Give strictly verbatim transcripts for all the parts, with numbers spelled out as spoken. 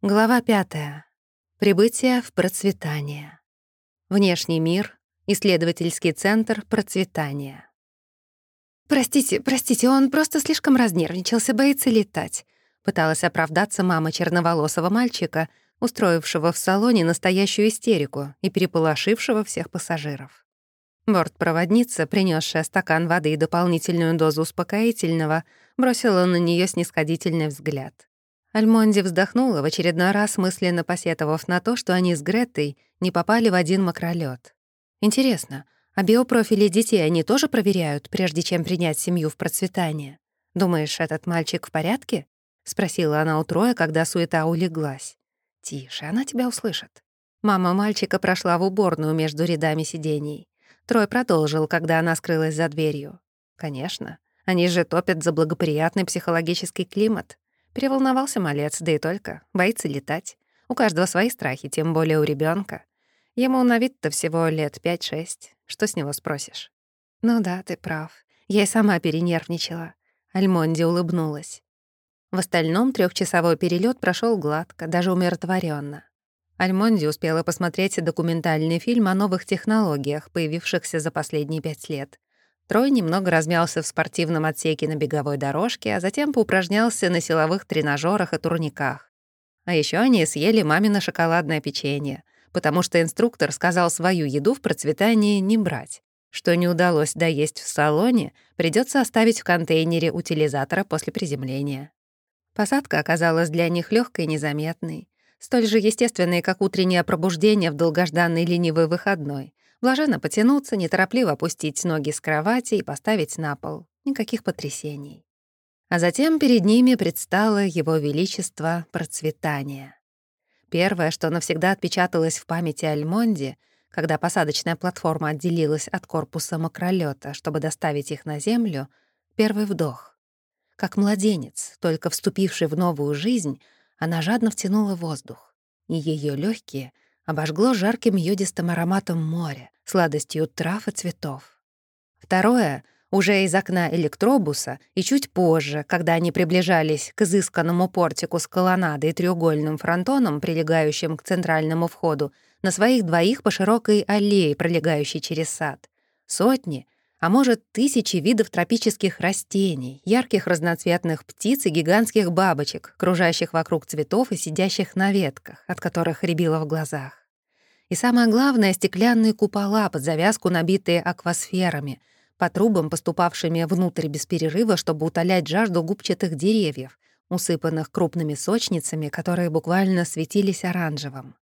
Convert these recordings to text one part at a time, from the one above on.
Глава пятая. Прибытие в процветание. Внешний мир. Исследовательский центр процветания. «Простите, простите, он просто слишком разнервничался, боится летать», — пыталась оправдаться мама черноволосого мальчика, устроившего в салоне настоящую истерику и переполошившего всех пассажиров. Бортпроводница, принесшая стакан воды и дополнительную дозу успокоительного, бросила на нее снисходительный взгляд. Альмонди вздохнула, в очередной раз мысленно посетовав на то, что они с Гретой не попали в один мокролёт. Интересно, а биопрофили детей они тоже проверяют, прежде чем принять семью в процветание? Думаешь, этот мальчик в порядке? Спросила она у Троя, когда суета улеглась. Тише, она тебя услышит. Мама мальчика прошла в уборную между рядами сидений. Трой продолжил, когда она скрылась за дверью. Конечно, они же топят за благоприятный психологический климат. Переволновался малец, да и только. Боится летать. У каждого свои страхи, тем более у ребенка. Ему на вид-то всего лет пять-шесть. Что с него спросишь? Ну да, ты прав. Я и сама перенервничала. Альмонди улыбнулась. В остальном трехчасовой перелет прошел гладко, даже умиротворенно. Альмонди успела посмотреть документальный фильм о новых технологиях, появившихся за последние пять лет. Трой немного размялся в спортивном отсеке на беговой дорожке, а затем поупражнялся на силовых тренажерах и турниках. А еще они съели мамино шоколадное печенье, потому что инструктор сказал свою еду в процветании не брать. Что не удалось доесть в салоне, придется оставить в контейнере утилизатора после приземления. Посадка оказалась для них легкой и незаметной, столь же естественной, как утреннее пробуждение в долгожданный ленивый выходной. Блаженно потянуться, неторопливо опустить ноги с кровати и поставить на пол. Никаких потрясений. А затем перед ними предстало Его Величество процветание. Первое, что навсегда отпечаталось в памяти Альмонди, когда посадочная платформа отделилась от корпуса мокролёта, чтобы доставить их на землю, первый вдох. Как младенец, только вступивший в новую жизнь, она жадно втянула воздух, и ее легкие обожгло жарким йодистым ароматом моря, сладостью трав и цветов. Второе — уже из окна электробуса, и чуть позже, когда они приближались к изысканному портику с колоннадой и треугольным фронтоном, прилегающим к центральному входу, на своих двоих по широкой аллее, пролегающей через сад. Сотни, а может, тысячи видов тропических растений, ярких разноцветных птиц и гигантских бабочек, кружащих вокруг цветов и сидящих на ветках, от которых рябило в глазах. И самое главное — стеклянные купола под завязку, набитые аквасферами, по трубам, поступавшими внутрь без перерыва, чтобы утолять жажду губчатых деревьев, усыпанных крупными сочницами, которые буквально светились оранжевым.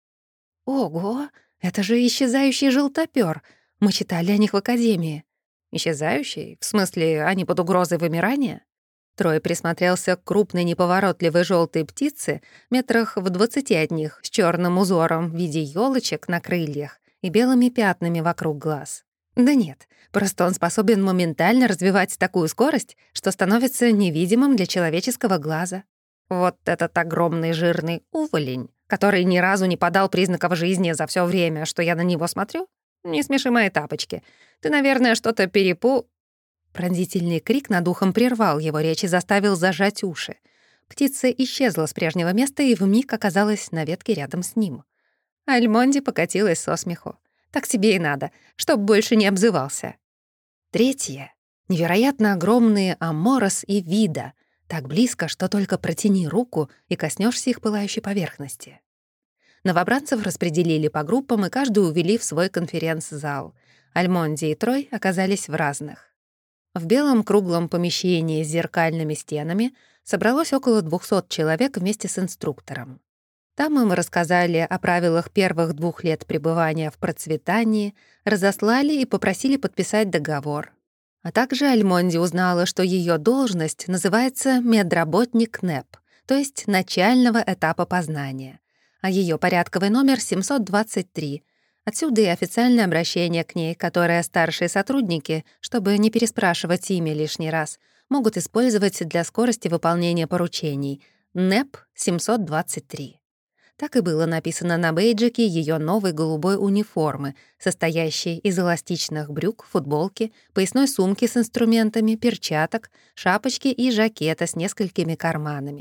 «Ого! Это же исчезающий желтопёр! Мы читали о них в академии». «Исчезающий? В смысле, они под угрозой вымирания?» Трой присмотрелся к крупной неповоротливой желтой птице метрах в двадцати от них с черным узором в виде елочек на крыльях и белыми пятнами вокруг глаз. Да нет, просто он способен моментально развивать такую скорость, что становится невидимым для человеческого глаза. Вот этот огромный жирный уволень, который ни разу не подал признаков жизни за все время, что я на него смотрю? Не смеши мои тапочки. Ты, наверное, что-то перепу... Пронзительный крик над ухом прервал его речь и заставил зажать уши. Птица исчезла с прежнего места и вмиг оказалась на ветке рядом с ним. Альмонди покатилась со смеху. Так тебе и надо, чтоб больше не обзывался. Третье. Невероятно огромные Аморос и Вида, так близко, что только протяни руку и коснешься их пылающей поверхности. Новобранцев распределили по группам, и каждую увели в свой конференц-зал. Альмонди и Трой оказались в разных. В белом круглом помещении с зеркальными стенами собралось около двухсот человек вместе с инструктором. Там им рассказали о правилах первых двух лет пребывания в процветании, разослали и попросили подписать договор. А также Альмонди узнала, что ее должность называется медработник НЭП, то есть начального этапа познания, а ее порядковый номер семьсот двадцать три. Отсюда и официальное обращение к ней, которое старшие сотрудники, чтобы не переспрашивать имя лишний раз, могут использовать для скорости выполнения поручений — НЭП семьсот двадцать три. Так и было написано на бейджике ее новой голубой униформы, состоящей из эластичных брюк, футболки, поясной сумки с инструментами, перчаток, шапочки и жакета с несколькими карманами.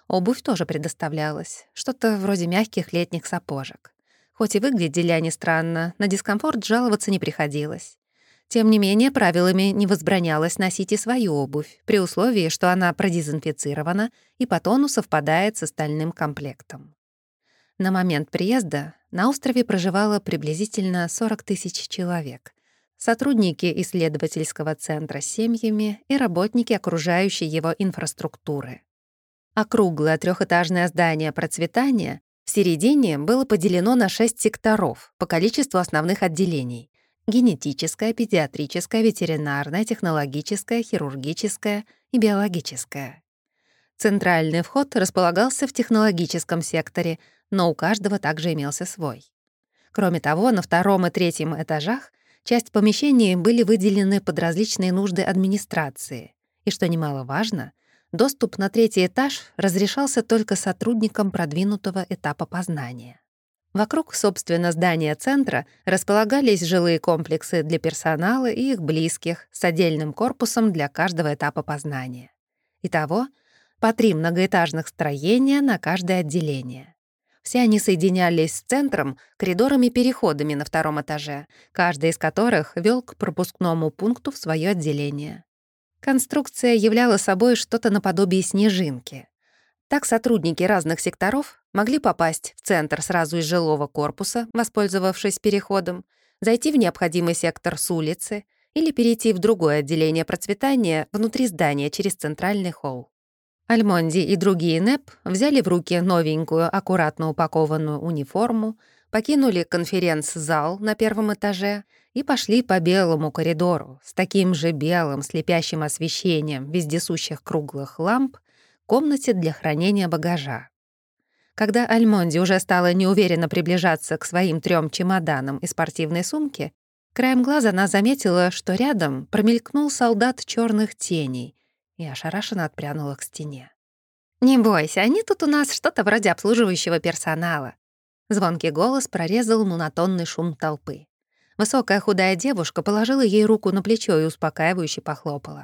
Обувь тоже предоставлялась, что-то вроде мягких летних сапожек. Хоть и выглядели они странно, на дискомфорт жаловаться не приходилось. Тем не менее, правилами не возбранялось носить и свою обувь, при условии, что она продезинфицирована и по тону совпадает с остальным комплектом. На момент приезда на острове проживало приблизительно сорок тысяч человек. Сотрудники исследовательского центра с семьями и работники окружающей его инфраструктуры. Округлое трехэтажное здание процветания в середине было поделено на шесть секторов по количеству основных отделений: генетическое, педиатрическое, ветеринарное, технологическое, хирургическое и биологическое. Центральный вход располагался в технологическом секторе, но у каждого также имелся свой. Кроме того, на втором и третьем этажах часть помещений были выделены под различные нужды администрации. И, что немаловажно, доступ на третий этаж разрешался только сотрудникам продвинутого этапа познания. Вокруг, собственно, здания центра располагались жилые комплексы для персонала и их близких с отдельным корпусом для каждого этапа познания. Итого, по три многоэтажных строения на каждое отделение. Все они соединялись с центром коридорами-переходами на втором этаже, каждый из которых вел к пропускному пункту в свое отделение. Конструкция являла собой что-то наподобие снежинки. Так сотрудники разных секторов могли попасть в центр сразу из жилого корпуса, воспользовавшись переходом, зайти в необходимый сектор с улицы или перейти в другое отделение процветания внутри здания через центральный холл. Альмонди и другие НЭП взяли в руки новенькую, аккуратно упакованную униформу, покинули конференц-зал на первом этаже и пошли по белому коридору с таким же белым слепящим освещением вездесущих круглых ламп к комнате для хранения багажа. Когда Альмонди уже стала неуверенно приближаться к своим трём чемоданам и спортивной сумке, краем глаза она заметила, что рядом промелькнул солдат чёрных теней, и ошарашенно отпрянула к стене. «Не бойся, они тут у нас что-то вроде обслуживающего персонала». Звонкий голос прорезал монотонный шум толпы. Высокая худая девушка положила ей руку на плечо и успокаивающе похлопала.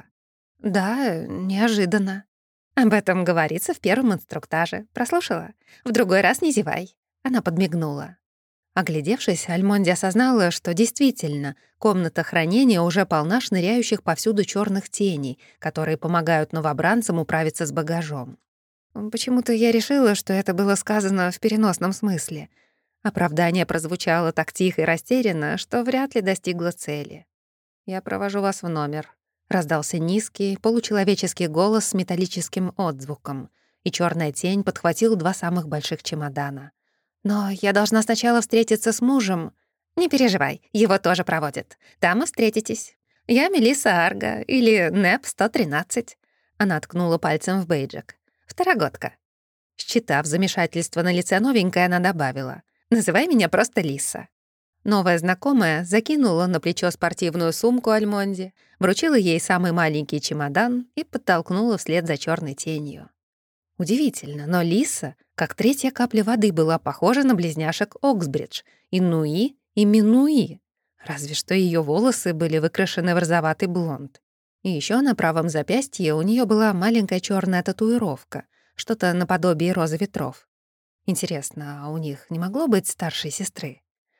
«Да, неожиданно. Об этом говорится в первом инструктаже. Прослушала? В другой раз не зевай». Она подмигнула. Оглядевшись, Альмонди осознала, что действительно комната хранения уже полна шныряющих повсюду черных теней, которые помогают новобранцам управиться с багажом. Почему-то я решила, что это было сказано в переносном смысле. Оправдание прозвучало так тихо и растерянно, что вряд ли достигло цели. «Я провожу вас в номер», — раздался низкий, получеловеческий голос с металлическим отзвуком, и черная тень подхватил два самых больших чемодана. «Но я должна сначала встретиться с мужем». «Не переживай, его тоже проводят. Там и встретитесь. Я Мелисса Арго, или НЭП сто тринадцать». Она ткнула пальцем в бейджик. «Второгодка». Считав замешательство на лице новенькой, она добавила: «Называй меня просто Лиса». Новая знакомая закинула на плечо спортивную сумку Альмонди, вручила ей самый маленький чемодан и подтолкнула вслед за черной тенью. Удивительно, но Лиса, как третья капля воды, была похожа на близняшек Оксбридж, Инуи и Минуи, разве что ее волосы были выкрашены в розоватый блонд. И еще на правом запястье у нее была маленькая черная татуировка, что-то наподобие розы ветров. Интересно, а у них не могло быть старшей сестры?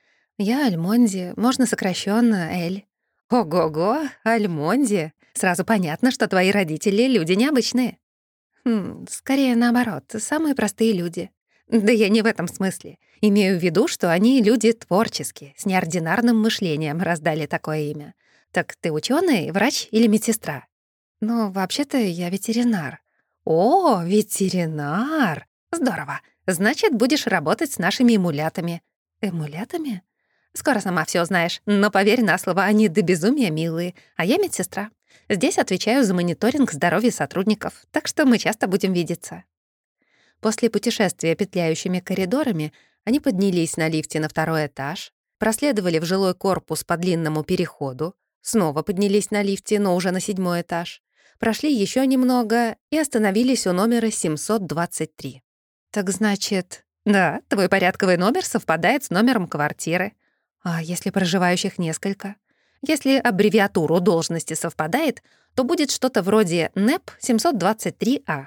Я Альмонди, можно сокращенно Эль. Ого-го, Альмонди. Сразу понятно, что твои родители — люди необычные. Хм, скорее наоборот, самые простые люди. Да я не в этом смысле. Имею в виду, что они люди творческие, с неординарным мышлением, раздали такое имя. Так ты учёный, врач или медсестра? Ну, вообще-то я ветеринар. О, ветеринар! Здорово. Значит, будешь работать с нашими эмулятами. Эмулятами? Скоро сама всё знаешь, но поверь на слово, они до безумия милые, а я медсестра. Здесь отвечаю за мониторинг здоровья сотрудников, так что мы часто будем видеться». После путешествия петляющими коридорами они поднялись на лифте на второй этаж, проследовали в жилой корпус по длинному переходу, снова поднялись на лифте, но уже на седьмой этаж, прошли еще немного и остановились у номера семьсот двадцать три. «Так значит...» «Да, твой порядковый номер совпадает с номером квартиры. А если проживающих несколько? Если аббревиатуру должности совпадает, то будет что-то вроде НЭП семьсот двадцать три А.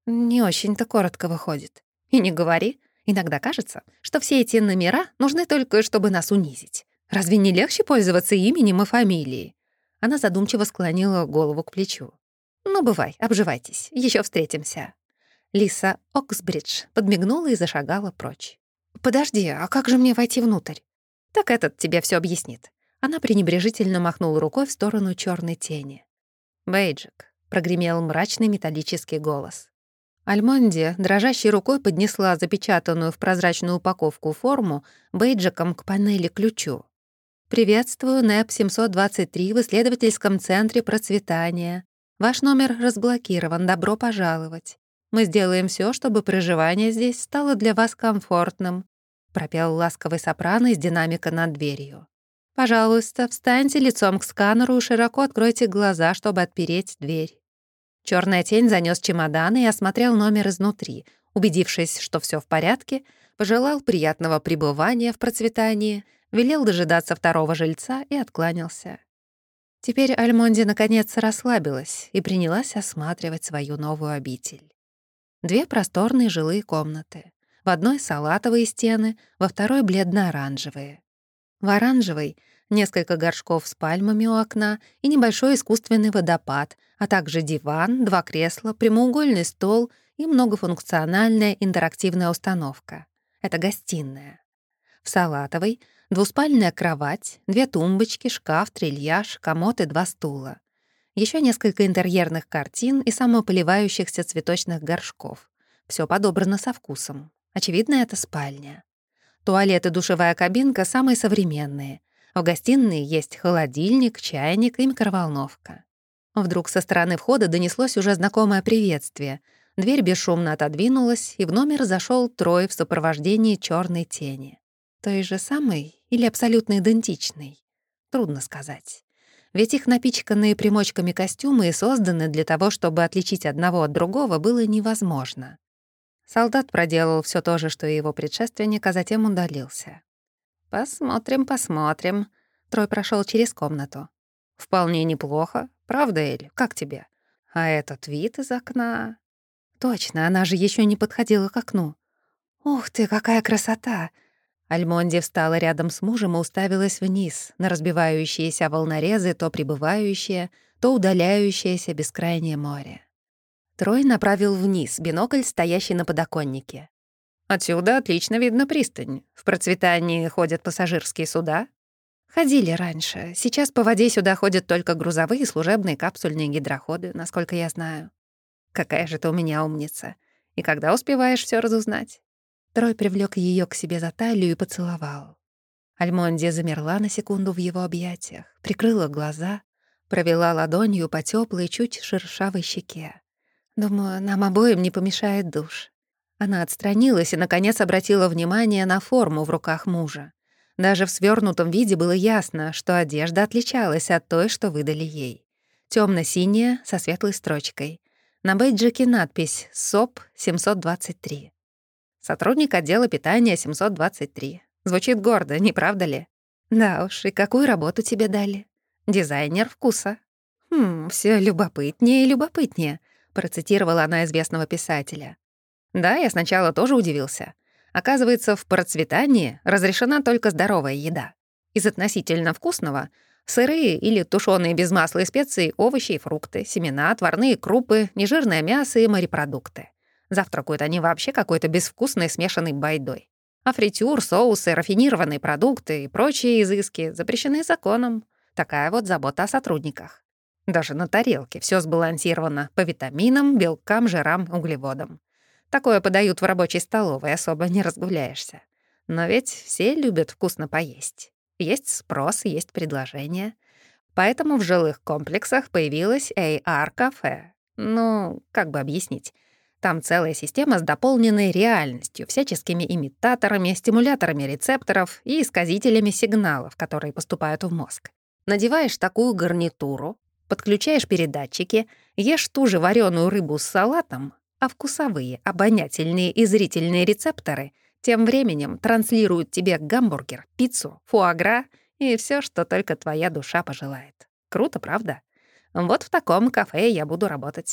Не очень-то коротко выходит. И не говори. Иногда кажется, что все эти номера нужны только, чтобы нас унизить. Разве не легче пользоваться именем и фамилией? Она задумчиво склонила голову к плечу. Ну, бывай, обживайтесь, еще встретимся. Лиса Оксбридж подмигнула и зашагала прочь. «Подожди, а как же мне войти внутрь?» «Так этот тебе все объяснит». Она пренебрежительно махнула рукой в сторону черной тени. «Бейджик», — прогремел мрачный металлический голос. Альмонди дрожащей рукой поднесла запечатанную в прозрачную упаковку форму бейджиком к панели-ключу. «Приветствую, НЭП семьсот двадцать три в исследовательском центре процветания. Ваш номер разблокирован, добро пожаловать. Мы сделаем все, чтобы проживание здесь стало для вас комфортным», — пропел ласковый сопрано из динамика над дверью. «Пожалуйста, встаньте лицом к сканеру и широко откройте глаза, чтобы отпереть дверь». Черная тень занёс чемоданы и осмотрел номер изнутри. Убедившись, что все в порядке, пожелал приятного пребывания в процветании, велел дожидаться второго жильца и откланялся. Теперь Альмонди наконец расслабилась и принялась осматривать свою новую обитель. Две просторные жилые комнаты. В одной салатовые стены, во второй бледно-оранжевые. В оранжевой — несколько горшков с пальмами у окна и небольшой искусственный водопад, а также диван, два кресла, прямоугольный стол и многофункциональная интерактивная установка. Это гостиная. В салатовой — двуспальная кровать, две тумбочки, шкаф, трильяж, комод и два стула. Еще несколько интерьерных картин и самополивающихся цветочных горшков. Все подобрано со вкусом. Очевидно, это спальня. Туалет и душевая кабинка самые современные. В гостиной есть холодильник, чайник и микроволновка. Вдруг со стороны входа донеслось уже знакомое приветствие. Дверь бесшумно отодвинулась, и в номер зашел Трой в сопровождении черной тени. Той же самой или абсолютно идентичной? Трудно сказать. Ведь их напичканные примочками костюмы и созданы для того, чтобы отличить одного от другого было невозможно. Солдат проделал все то же, что и его предшественник, а затем удалился. «Посмотрим, посмотрим». Трой прошел через комнату. «Вполне неплохо. Правда, Эль? Как тебе? А этот вид из окна...» «Точно, она же еще не подходила к окну». «Ух ты, какая красота!» Альмонди встала рядом с мужем и уставилась вниз, на разбивающиеся волнорезы, то прибывающее, то удаляющееся бескрайнее море. Трой направил вниз бинокль, стоящий на подоконнике. «Отсюда отлично видно пристань. В процветании ходят пассажирские суда?» «Ходили раньше. Сейчас по воде сюда ходят только грузовые, служебные, капсульные гидроходы, насколько я знаю». «Какая же ты у меня умница. И когда успеваешь все разузнать?» Трой привлёк её к себе за талию и поцеловал. Альмонди замерла на секунду в его объятиях, прикрыла глаза, провела ладонью по тёплой, чуть шершавой щеке. «Думаю, нам обоим не помешает душ». Она отстранилась и, наконец, обратила внимание на форму в руках мужа. Даже в свёрнутом виде было ясно, что одежда отличалась от той, что выдали ей. Тёмно-синяя, со светлой строчкой. На бейджике надпись «СОП семьсот двадцать три». Сотрудник отдела питания семьсот двадцать три. Звучит гордо, не правда ли? Да уж, и какую работу тебе дали? Дизайнер вкуса. Хм, все любопытнее и любопытнее, процитировала она известного писателя. Да, я сначала тоже удивился. Оказывается, в процветании разрешена только здоровая еда. Из относительно вкусного — сырые или тушёные без масла и специй овощи и фрукты, семена, отварные крупы, нежирное мясо и морепродукты. Завтракают они вообще какой-то безвкусной смешанной байдой. А фритюр, соусы, рафинированные продукты и прочие изыски запрещены законом. Такая вот забота о сотрудниках. Даже на тарелке все сбалансировано по витаминам, белкам, жирам, углеводам. Такое подают в рабочей столовой, особо не разгуляешься. Но ведь все любят вкусно поесть. Есть спрос, есть предложение. Поэтому в жилых комплексах появилось эй ар-кафе. Ну, как бы объяснить? Там целая система с дополненной реальностью, всяческими имитаторами, стимуляторами рецепторов и исказителями сигналов, которые поступают в мозг. Надеваешь такую гарнитуру, подключаешь передатчики, ешь ту же вареную рыбу с салатом, а вкусовые, обонятельные и зрительные рецепторы тем временем транслируют тебе гамбургер, пиццу, фуагра и все, что только твоя душа пожелает. Круто, правда? Вот в таком кафе я буду работать.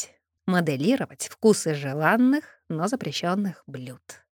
моделировать вкусы желанных, но запрещенных блюд.